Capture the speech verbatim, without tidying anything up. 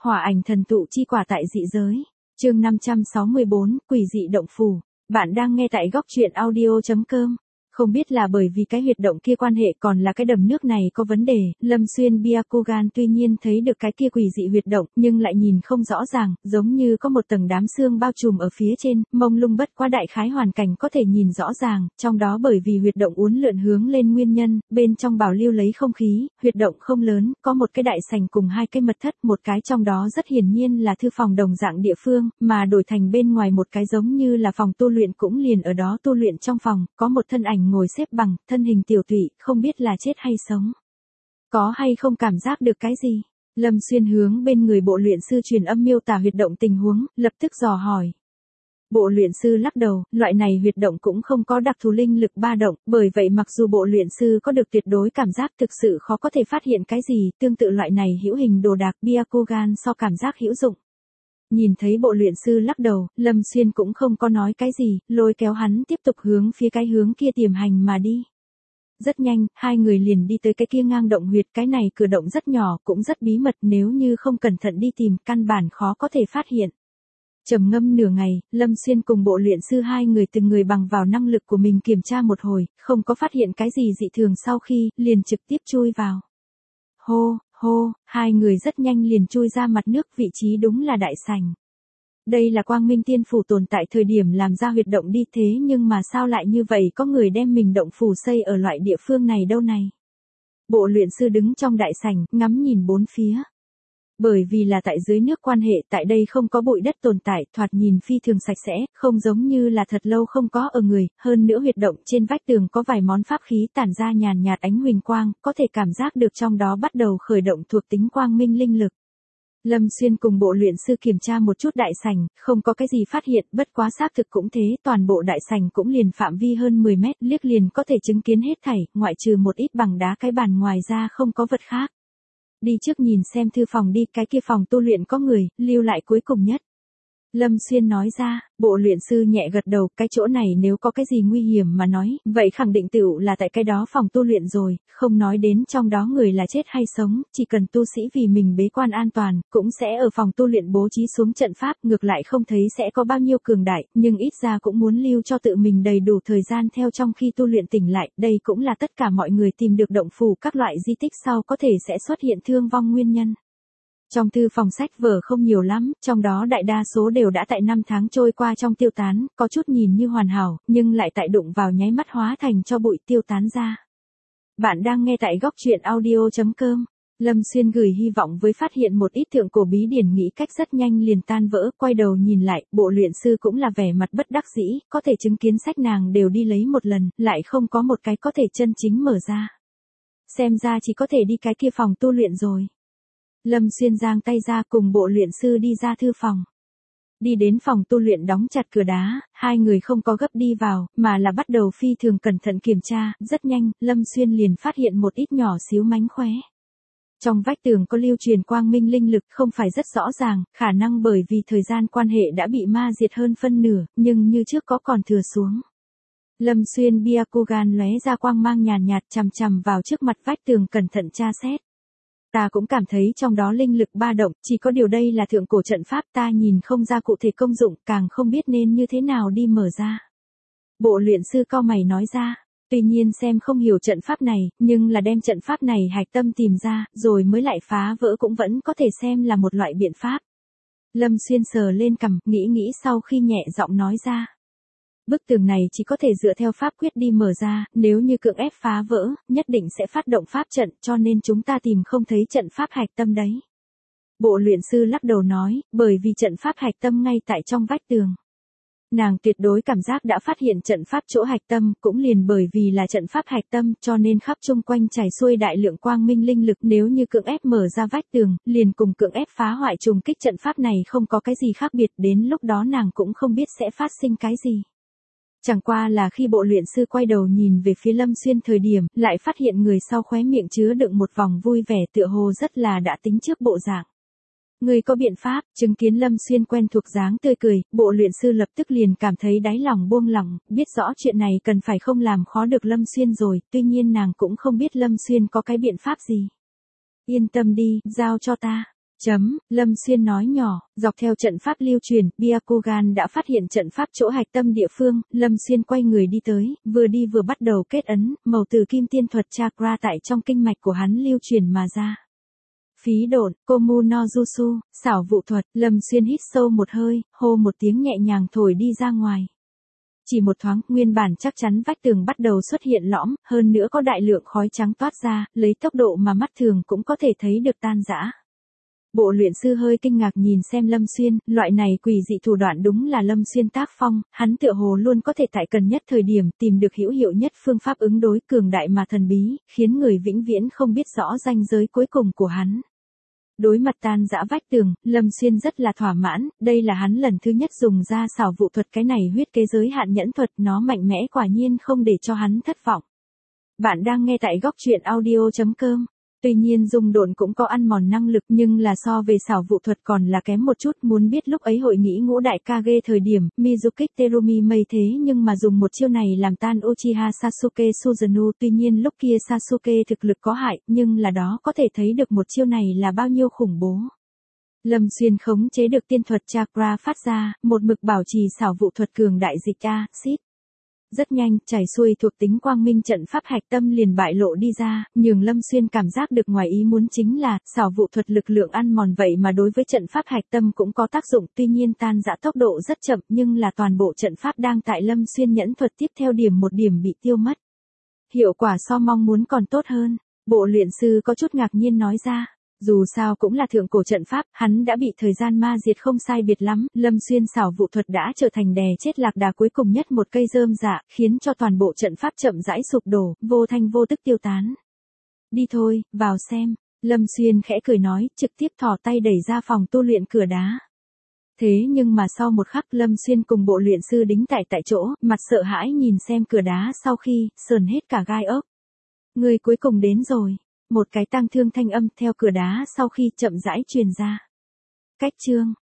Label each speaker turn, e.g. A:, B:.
A: Hỏa ảnh thần tụ chi quả tại dị giới. Chương năm trăm sáu mươi bốn, quỷ dị động phủ. Bạn đang nghe tại góc truyện audio chấm com. Không biết là bởi vì cái huyệt động kia quan hệ còn là cái đầm nước này có vấn đề, Lâm Xuyên Byakugan tuy nhiên thấy được cái kia quỷ dị huyệt động, nhưng lại nhìn không rõ ràng, giống như có một tầng đám sương bao trùm ở phía trên, mông lung bất quá đại khái hoàn cảnh có thể nhìn rõ ràng, trong đó bởi vì huyệt động uốn lượn hướng lên nguyên nhân, bên trong bảo lưu lấy không khí, huyệt động không lớn, có một cái đại sảnh cùng hai cái mật thất, một cái trong đó rất hiển nhiên là thư phòng đồng dạng địa phương, mà đổi thành bên ngoài một cái giống như là phòng tu luyện cũng liền ở đó tu luyện trong phòng, có một thân ảnh ngồi xếp bằng, thân hình tiểu tụy, không biết là chết hay sống. Có hay không cảm giác được cái gì? Lâm Xuyên hướng bên người bộ luyện sư truyền âm miêu tả huyệt động tình huống, lập tức dò hỏi. Bộ luyện sư lắc đầu, loại này huyệt động cũng không có đặc thù linh lực ba động, bởi vậy mặc dù bộ luyện sư có được tuyệt đối cảm giác thực sự khó có thể phát hiện cái gì, tương tự loại này hữu hình đồ đạc Byakugan so cảm giác hữu dụng. Nhìn thấy bộ luyện sư lắc đầu, Lâm Xuyên cũng không có nói cái gì, lôi kéo hắn tiếp tục hướng phía cái hướng kia tiềm hành mà đi. Rất nhanh, hai người liền đi tới cái kia ngang động huyệt, cái này cửa động rất nhỏ, cũng rất bí mật, nếu như không cẩn thận đi tìm, căn bản khó có thể phát hiện. Trầm ngâm nửa ngày, Lâm Xuyên cùng bộ luyện sư hai người từng người bằng vào năng lực của mình kiểm tra một hồi, không có phát hiện cái gì dị thường sau khi, liền trực tiếp chui vào. Hô, hô, hai người rất nhanh liền chui ra mặt nước, vị trí đúng là đại sảnh. Đây là Quang Minh Tiên Phủ tồn tại thời điểm làm ra huyệt động đi, thế nhưng mà sao lại như vậy có người đem mình động phủ xây ở loại địa phương này đâu này. Bộ luyện sư đứng trong đại sảnh, ngắm nhìn bốn phía. Bởi vì là tại dưới nước quan hệ, tại đây không có bụi đất tồn tại, thoạt nhìn phi thường sạch sẽ, không giống như là thật lâu không có ở người, hơn nữa huyệt động trên vách tường có vài món pháp khí tản ra nhàn nhạt ánh huỳnh quang, có thể cảm giác được trong đó bắt đầu khởi động thuộc tính quang minh linh lực. Lâm Xuyên cùng bộ luyện sư kiểm tra một chút đại sảnh, không có cái gì phát hiện, bất quá xác thực cũng thế, toàn bộ đại sảnh cũng liền phạm vi hơn mười mét, liếc liền có thể chứng kiến hết thảy, ngoại trừ một ít bằng đá cái bàn ngoài ra không có vật khác. Đi trước nhìn xem thư phòng đi, cái kia phòng tu luyện có người, lưu lại cuối cùng nhất. Lâm Xuyên nói ra, bộ luyện sư nhẹ gật đầu, cái chỗ này nếu có cái gì nguy hiểm mà nói, vậy khẳng định tựu là tại cái đó phòng tu luyện rồi, không nói đến trong đó người là chết hay sống, chỉ cần tu sĩ vì mình bế quan an toàn, cũng sẽ ở phòng tu luyện bố trí xuống trận pháp, ngược lại không thấy sẽ có bao nhiêu cường đại, nhưng ít ra cũng muốn lưu cho tự mình đầy đủ thời gian theo trong khi tu luyện tỉnh lại, đây cũng là tất cả mọi người tìm được động phủ các loại di tích sau có thể sẽ xuất hiện thương vong nguyên nhân. Trong thư phòng sách vở không nhiều lắm, trong đó đại đa số đều đã tại năm tháng trôi qua trong tiêu tán, có chút nhìn như hoàn hảo, nhưng lại tại đụng vào nháy mắt hóa thành cho bụi tiêu tán ra. Bạn đang nghe tại góc truyện audio chấm com. Lâm Xuyên gửi hy vọng với phát hiện một ít thượng cổ bí điển nghĩ cách rất nhanh liền tan vỡ, quay đầu nhìn lại, bộ luyện sư cũng là vẻ mặt bất đắc dĩ, có thể chứng kiến sách nàng đều đi lấy một lần, lại không có một cái có thể chân chính mở ra. Xem ra chỉ có thể đi cái kia phòng tu luyện rồi. Lâm Xuyên giang tay ra cùng bộ luyện sư đi ra thư phòng. Đi đến phòng tu luyện đóng chặt cửa đá, hai người không có gấp đi vào, mà là bắt đầu phi thường cẩn thận kiểm tra, rất nhanh, Lâm Xuyên liền phát hiện một ít nhỏ xíu mánh khóe. Trong vách tường có lưu truyền quang minh linh lực không phải rất rõ ràng, khả năng bởi vì thời gian quan hệ đã bị ma diệt hơn phân nửa, nhưng như trước có còn thừa xuống. Lâm Xuyên Byakugan lóe ra quang mang nhàn nhạt chằm chằm vào trước mặt vách tường cẩn thận tra xét. Ta cũng cảm thấy trong đó linh lực ba động, chỉ có điều đây là thượng cổ trận pháp, ta nhìn không ra cụ thể công dụng, càng không biết nên như thế nào đi mở ra. Bộ luyện sư cau mày nói ra, tuy nhiên xem không hiểu trận pháp này, nhưng là đem trận pháp này hạch tâm tìm ra, rồi mới lại phá vỡ cũng vẫn có thể xem là một loại biện pháp. Lâm Xuyên sờ lên cằm, nghĩ nghĩ sau khi nhẹ giọng nói ra. Bức tường này chỉ có thể dựa theo pháp quyết đi mở ra, nếu như cưỡng ép phá vỡ, nhất định sẽ phát động pháp trận, cho nên chúng ta tìm không thấy trận pháp hạch tâm đấy. Bộ luyện sư lắc đầu nói, bởi vì trận pháp hạch tâm ngay tại trong vách tường. Nàng tuyệt đối cảm giác đã phát hiện trận pháp chỗ hạch tâm, cũng liền bởi vì là trận pháp hạch tâm, cho nên khắp chung quanh chảy xuôi đại lượng quang minh linh lực, nếu như cưỡng ép mở ra vách tường, liền cùng cưỡng ép phá hoại trùng kích trận pháp này không có cái gì khác biệt, đến lúc đó nàng cũng không biết sẽ phát sinh cái gì. Chẳng qua là khi bộ luyện sư quay đầu nhìn về phía Lâm Xuyên thời điểm, lại phát hiện người sau khóe miệng chứa đựng một vòng vui vẻ tựa hồ rất là đã tính trước bộ dạng. Người có biện pháp, chứng kiến Lâm Xuyên quen thuộc dáng tươi cười, bộ luyện sư lập tức liền cảm thấy đáy lòng buông lỏng, biết rõ chuyện này cần phải không làm khó được Lâm Xuyên rồi, tuy nhiên nàng cũng không biết Lâm Xuyên có cái biện pháp gì. Yên tâm đi, giao cho ta. Chấm, Lâm Xuyên nói nhỏ, dọc theo trận pháp lưu truyền, Byakugan đã phát hiện trận pháp chỗ hạch tâm địa phương, Lâm Xuyên quay người đi tới, vừa đi vừa bắt đầu kết ấn, màu từ kim tiên thuật chakra tại trong kinh mạch của hắn lưu truyền mà ra. Phí độn, Komu no Jutsu, xảo vụ thuật, Lâm Xuyên hít sâu một hơi, hô một tiếng nhẹ nhàng thổi đi ra ngoài. Chỉ một thoáng, nguyên bản chắc chắn vách tường bắt đầu xuất hiện lõm, hơn nữa có đại lượng khói trắng toát ra, lấy tốc độ mà mắt thường cũng có thể thấy được tan rã. Bộ luyện sư hơi kinh ngạc nhìn xem Lâm Xuyên, loại này quỷ dị thủ đoạn đúng là Lâm Xuyên tác phong, hắn tựa hồ luôn có thể tại cần nhất thời điểm tìm được hữu hiệu nhất phương pháp ứng đối cường đại mà thần bí, khiến người vĩnh viễn không biết rõ ranh giới cuối cùng của hắn. Đối mặt tan rã vách tường, Lâm Xuyên rất là thỏa mãn, đây là hắn lần thứ nhất dùng ra xảo vụ thuật cái này huyết kế giới hạn nhẫn thuật, nó mạnh mẽ quả nhiên không để cho hắn thất vọng. Bạn đang nghe tại góc truyện audio chấm com. Tuy nhiên dùng độn cũng có ăn mòn năng lực nhưng là so về xảo vụ thuật còn là kém một chút, muốn biết lúc ấy hội nghĩ ngũ đại Kage thời điểm, Mizukik Terumi mây thế nhưng mà dùng một chiêu này làm tan Uchiha Sasuke Susanoo, tuy nhiên lúc kia Sasuke thực lực có hại, nhưng là đó có thể thấy được một chiêu này là bao nhiêu khủng bố. Lâm Xuyên khống chế được tiên thuật chakra phát ra, một mực bảo trì xảo vụ thuật cường đại dịch a, xít. Rất nhanh, chảy xuôi thuộc tính quang minh trận pháp hạch tâm liền bại lộ đi ra, nhường Lâm Xuyên cảm giác được ngoài ý muốn chính là, xảo vụ thuật lực lượng ăn mòn vậy mà đối với trận pháp hạch tâm cũng có tác dụng, tuy nhiên tan rã tốc độ rất chậm nhưng là toàn bộ trận pháp đang tại Lâm Xuyên nhẫn thuật tiếp theo điểm một điểm bị tiêu mất. Hiệu quả so mong muốn còn tốt hơn, bộ luyện sư có chút ngạc nhiên nói ra. Dù sao cũng là thượng cổ trận pháp, hắn đã bị thời gian ma diệt không sai biệt lắm, Lâm Xuyên xảo vụ thuật đã trở thành đè chết lạc đà cuối cùng nhất một cây rơm dạ, khiến cho toàn bộ trận pháp chậm rãi sụp đổ, vô thanh vô tức tiêu tán. Đi thôi, vào xem, Lâm Xuyên khẽ cười nói, trực tiếp thò tay đẩy ra phòng tu luyện cửa đá. Thế nhưng mà sau một khắc Lâm Xuyên cùng bộ luyện sư đính tại tại chỗ, mặt sợ hãi nhìn xem cửa đá sau khi, sờn hết cả gai ốc. Người cuối cùng đến rồi. Một cái tang thương thanh âm theo cửa đá sau khi chậm rãi truyền ra. Cách chương